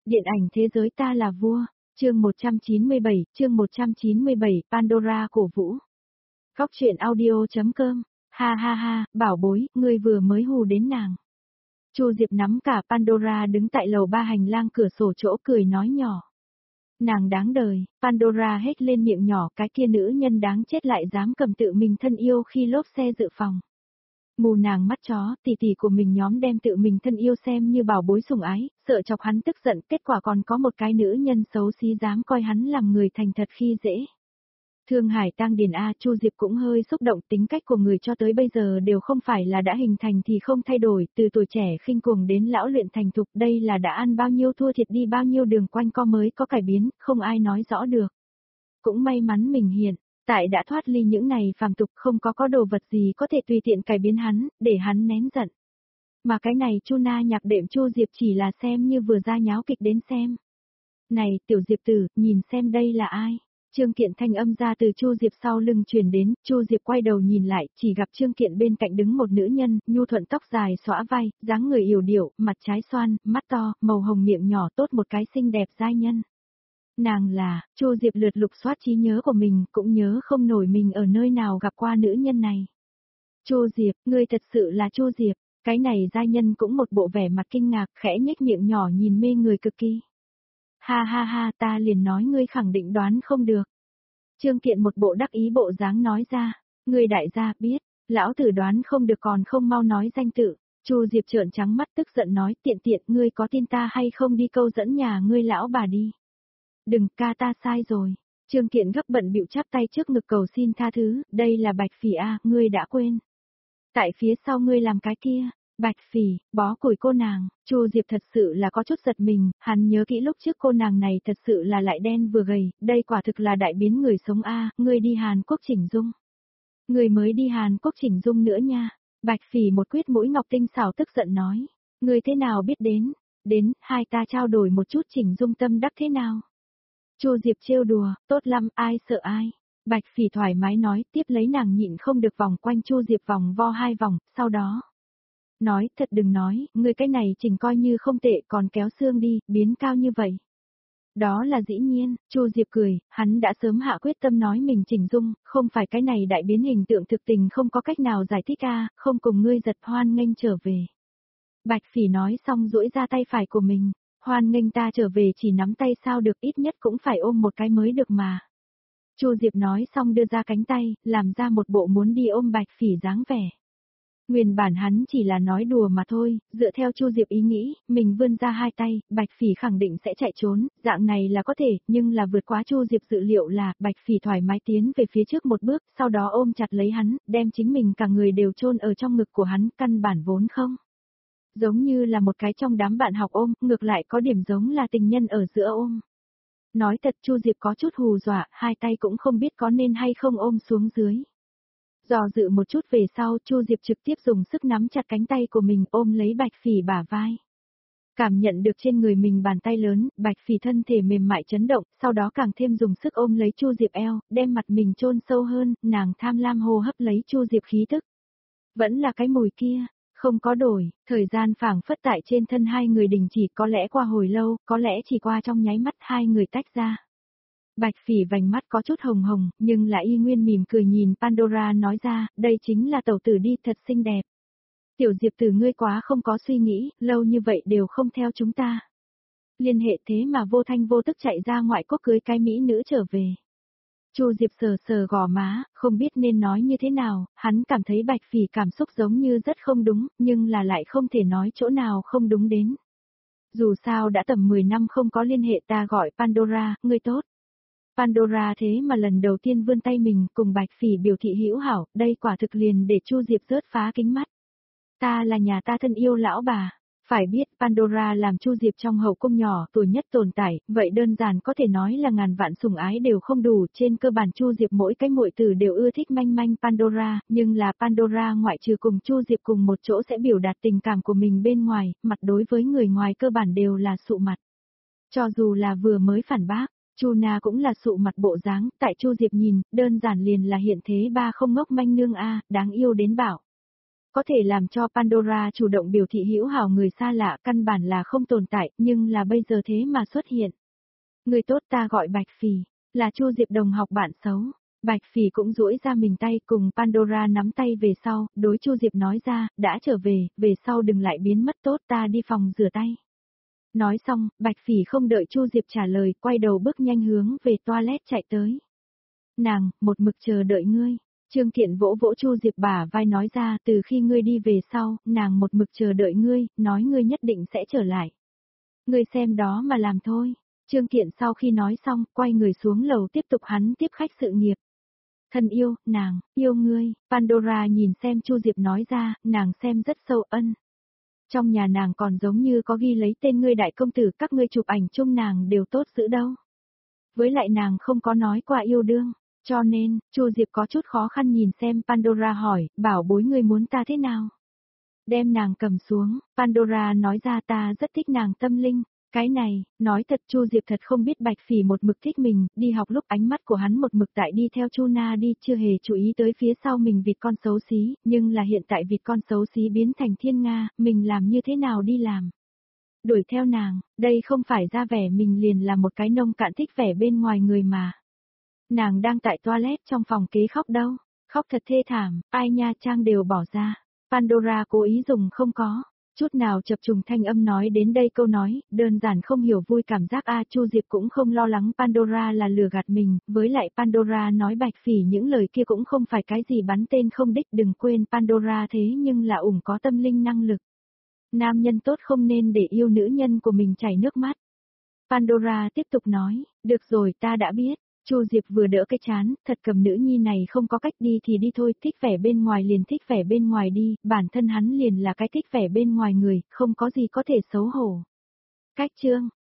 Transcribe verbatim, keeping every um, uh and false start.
Điện ảnh thế giới ta là vua, chương một trăm chín mươi bảy, chương một trăm chín mươi bảy, Pandora cổ vũ. Góc truyện audio.com, ha ha ha, bảo bối, ngươi vừa mới hù đến nàng. Chu Diệp nắm cả Pandora đứng tại lầu ba hành lang cửa sổ chỗ cười nói nhỏ. Nàng đáng đời, Pandora hét lên miệng nhỏ, cái kia nữ nhân đáng chết lại dám cầm tự mình thân yêu khi lốp xe dự phòng. Mù nàng mắt chó, tỷ tỷ của mình nhóm đem tự mình thân yêu xem như bảo bối sủng ái, sợ chọc hắn tức giận, kết quả còn có một cái nữ nhân xấu xí dám coi hắn làm người thành thật khi dễ. Thương Hải Tang Điền A, Chu Diệp cũng hơi xúc động, tính cách của người cho tới bây giờ đều không phải là đã hình thành thì không thay đổi, từ tuổi trẻ khinh cuồng đến lão luyện thành thục, đây là đã ăn bao nhiêu thua thiệt đi bao nhiêu đường quanh co mới có cải biến, không ai nói rõ được. Cũng may mắn mình hiện tại đã thoát ly những này phàm tục, không có có đồ vật gì có thể tùy tiện cải biến hắn, để hắn nén giận. Mà cái này Chu Na nhạc đệm Chu Diệp chỉ là xem như vừa ra nháo kịch đến xem. Này, tiểu Diệp tử, nhìn xem đây là ai? Trương Kiện thanh âm ra từ Chu Diệp sau lưng truyền đến, Chu Diệp quay đầu nhìn lại, chỉ gặp Trương Kiện bên cạnh đứng một nữ nhân, nhu thuận tóc dài xõa vai, dáng người yểu điệu, mặt trái xoan, mắt to, màu hồng miệng nhỏ, tốt một cái xinh đẹp giai nhân. Nàng là, Chu Diệp lượt lục soát trí nhớ của mình, cũng nhớ không nổi mình ở nơi nào gặp qua nữ nhân này. Chu Diệp, ngươi thật sự là Chu Diệp, cái này giai nhân cũng một bộ vẻ mặt kinh ngạc, khẽ nhếch miệng nhỏ nhìn mê người cực kỳ. Ha ha ha, ta liền nói ngươi khẳng định đoán không được. Trương Kiện một bộ đắc ý bộ dáng nói ra, ngươi đại gia biết, lão tử đoán không được còn không mau nói danh tự. Chu Diệp trợn trắng mắt tức giận nói, tiện tiện, ngươi có tin ta hay không đi câu dẫn nhà ngươi lão bà đi. Đừng, ca ta sai rồi. Trương Kiện gấp bận bịu chắp tay trước ngực cầu xin tha thứ, đây là Bạch Phỉ a, ngươi đã quên. Tại phía sau ngươi làm cái kia, Bạch Phỉ, bó củi cô nàng. Chu Diệp thật sự là có chút giật mình, hắn nhớ kỹ lúc trước cô nàng này thật sự là lại đen vừa gầy, đây quả thực là đại biến người sống a, ngươi đi Hàn Quốc chỉnh dung. Ngươi mới đi Hàn Quốc chỉnh dung nữa nha. Bạch Phỉ một quyết mũi ngọc tinh xảo tức giận nói, ngươi thế nào biết đến, đến, hai ta trao đổi một chút chỉnh dung tâm đắc thế nào. Chu Diệp trêu đùa, tốt lắm, ai sợ ai. Bạch Phỉ thoải mái nói, tiếp lấy nàng nhịn không được vòng quanh Chu Diệp vòng vo hai vòng, sau đó. Nói, thật đừng nói, ngươi cái này chỉnh coi như không tệ, còn kéo xương đi, biến cao như vậy. Đó là dĩ nhiên, Chu Diệp cười, hắn đã sớm hạ quyết tâm nói mình chỉnh dung, không phải cái này đại biến hình tượng thực tình không có cách nào giải thích a, không cùng ngươi giật hoan nghênh trở về. Bạch Phỉ nói xong duỗi ra tay phải của mình. Hoan nghênh ta trở về chỉ nắm tay sao được, ít nhất cũng phải ôm một cái mới được mà. Chu Diệp nói xong đưa ra cánh tay, làm ra một bộ muốn đi ôm Bạch Phỉ dáng vẻ. Nguyên bản hắn chỉ là nói đùa mà thôi, dựa theo Chu Diệp ý nghĩ, mình vươn ra hai tay, Bạch Phỉ khẳng định sẽ chạy trốn, dạng này là có thể, nhưng là vượt quá Chu Diệp dự liệu là, Bạch Phỉ thoải mái tiến về phía trước một bước, sau đó ôm chặt lấy hắn, đem chính mình cả người đều chôn ở trong ngực của hắn, căn bản vốn không. Giống như là một cái trong đám bạn học ôm, ngược lại có điểm giống là tình nhân ở giữa ôm. Nói thật Chu Diệp có chút hù dọa, hai tay cũng không biết có nên hay không ôm xuống dưới. Dò dự một chút về sau, Chu Diệp trực tiếp dùng sức nắm chặt cánh tay của mình ôm lấy Bạch Phỉ bả vai. Cảm nhận được trên người mình bàn tay lớn, Bạch Phỉ thân thể mềm mại chấn động, sau đó càng thêm dùng sức ôm lấy Chu Diệp eo, đem mặt mình chôn sâu hơn, nàng tham lam hô hấp lấy Chu Diệp khí tức. Vẫn là cái mùi kia. Không có đổi, thời gian phảng phất tại trên thân hai người đình chỉ, có lẽ qua hồi lâu, có lẽ chỉ qua trong nháy mắt hai người tách ra. Bạch Phỉ vành mắt có chút hồng hồng, nhưng lại y nguyên mỉm cười nhìn Pandora nói ra, đây chính là tẩu tử đi, thật xinh đẹp. Tiểu Diệp tử ngươi quá không có suy nghĩ, lâu như vậy đều không theo chúng ta. Liên hệ thế mà vô thanh vô tức chạy ra ngoại quốc cưới cái mỹ nữ trở về. Chu Diệp sờ sờ gò má, không biết nên nói như thế nào, hắn cảm thấy Bạch Phỉ cảm xúc giống như rất không đúng, nhưng là lại không thể nói chỗ nào không đúng đến. Dù sao đã tầm mười năm không có liên hệ, ta gọi Pandora, ngươi tốt. Pandora thế mà lần đầu tiên vươn tay mình cùng Bạch Phỉ biểu thị hữu hảo, đây quả thực liền để Chu Diệp rớt phá kính mắt. Ta là nhà ta thân yêu lão bà. Phải biết Pandora làm Chu Diệp trong hậu cung nhỏ tuổi nhất tồn tại, vậy đơn giản có thể nói là ngàn vạn sủng ái đều không đủ, trên cơ bản Chu Diệp mỗi cái muội tử đều ưa thích manh manh Pandora, nhưng là Pandora ngoại trừ cùng Chu Diệp cùng một chỗ sẽ biểu đạt tình cảm của mình bên ngoài, mặt đối với người ngoài cơ bản đều là sụ mặt. Cho dù là vừa mới phản bác, Chu Na cũng là sụ mặt bộ dáng, tại Chu Diệp nhìn, đơn giản liền là hiện thế ba không ngốc manh nương a, đáng yêu đến bảo. Có thể làm cho Pandora chủ động biểu thị hữu hảo người xa lạ căn bản là không tồn tại, nhưng là bây giờ thế mà xuất hiện. Người tốt ta gọi Bạch Phỉ, là Chu Diệp đồng học bạn xấu. Bạch Phỉ cũng duỗi ra mình tay cùng Pandora nắm tay về sau, đối Chu Diệp nói ra, đã trở về, về sau đừng lại biến mất tốt ta đi phòng rửa tay. Nói xong, Bạch Phỉ không đợi Chu Diệp trả lời, quay đầu bước nhanh hướng về toilet chạy tới. Nàng, một mực chờ đợi ngươi. Trương Thiện vỗ vỗ Chu Diệp bả vai nói ra, từ khi ngươi đi về sau, nàng một mực chờ đợi ngươi, nói ngươi nhất định sẽ trở lại. Ngươi xem đó mà làm thôi. Trương Thiện sau khi nói xong, quay người xuống lầu tiếp tục hắn tiếp khách sự nghiệp. Thân yêu, nàng, yêu ngươi, Pandora nhìn xem Chu Diệp nói ra, nàng xem rất sâu ân. Trong nhà nàng còn giống như có ghi lấy tên ngươi đại công tử, các ngươi chụp ảnh chung nàng đều tốt giữ đâu. Với lại nàng không có nói qua yêu đương, cho nên, Chu Diệp có chút khó khăn nhìn xem Pandora hỏi, bảo bối ngươi muốn ta thế nào? Đem nàng cầm xuống, Pandora nói ra ta rất thích nàng tâm linh. Cái này, nói thật Chu Diệp thật không biết Bạch Phỉ một mực thích mình, đi học lúc ánh mắt của hắn một mực tại đi theo Chu Na đi, chưa hề chú ý tới phía sau mình vịt con xấu xí, nhưng là hiện tại vịt con xấu xí biến thành thiên nga, mình làm như thế nào đi làm? Đuổi theo nàng, đây không phải ra vẻ mình liền là một cái nông cạn thích vẻ bên ngoài người mà. Nàng đang tại toilet trong phòng kế khóc đâu, khóc thật thê thảm, ai nha trang đều bỏ ra. Pandora cố ý dùng không có. Chút nào chập trùng thanh âm nói đến đây câu nói, đơn giản không hiểu vui cảm giác a Chu Diệp cũng không lo lắng Pandora là lừa gạt mình, với lại Pandora nói Bạch Phỉ những lời kia cũng không phải cái gì bắn tên không đích, đừng quên Pandora thế nhưng là ủng có tâm linh năng lực. Nam nhân tốt không nên để yêu nữ nhân của mình chảy nước mắt. Pandora tiếp tục nói, được rồi ta đã biết. Chu Diệp vừa đỡ cái chán, thật cầm nữ nhi này không có cách đi thì đi thôi, thích vẻ bên ngoài liền thích vẻ bên ngoài đi, bản thân hắn liền là cái thích vẻ bên ngoài người, không có gì có thể xấu hổ. Cách chương,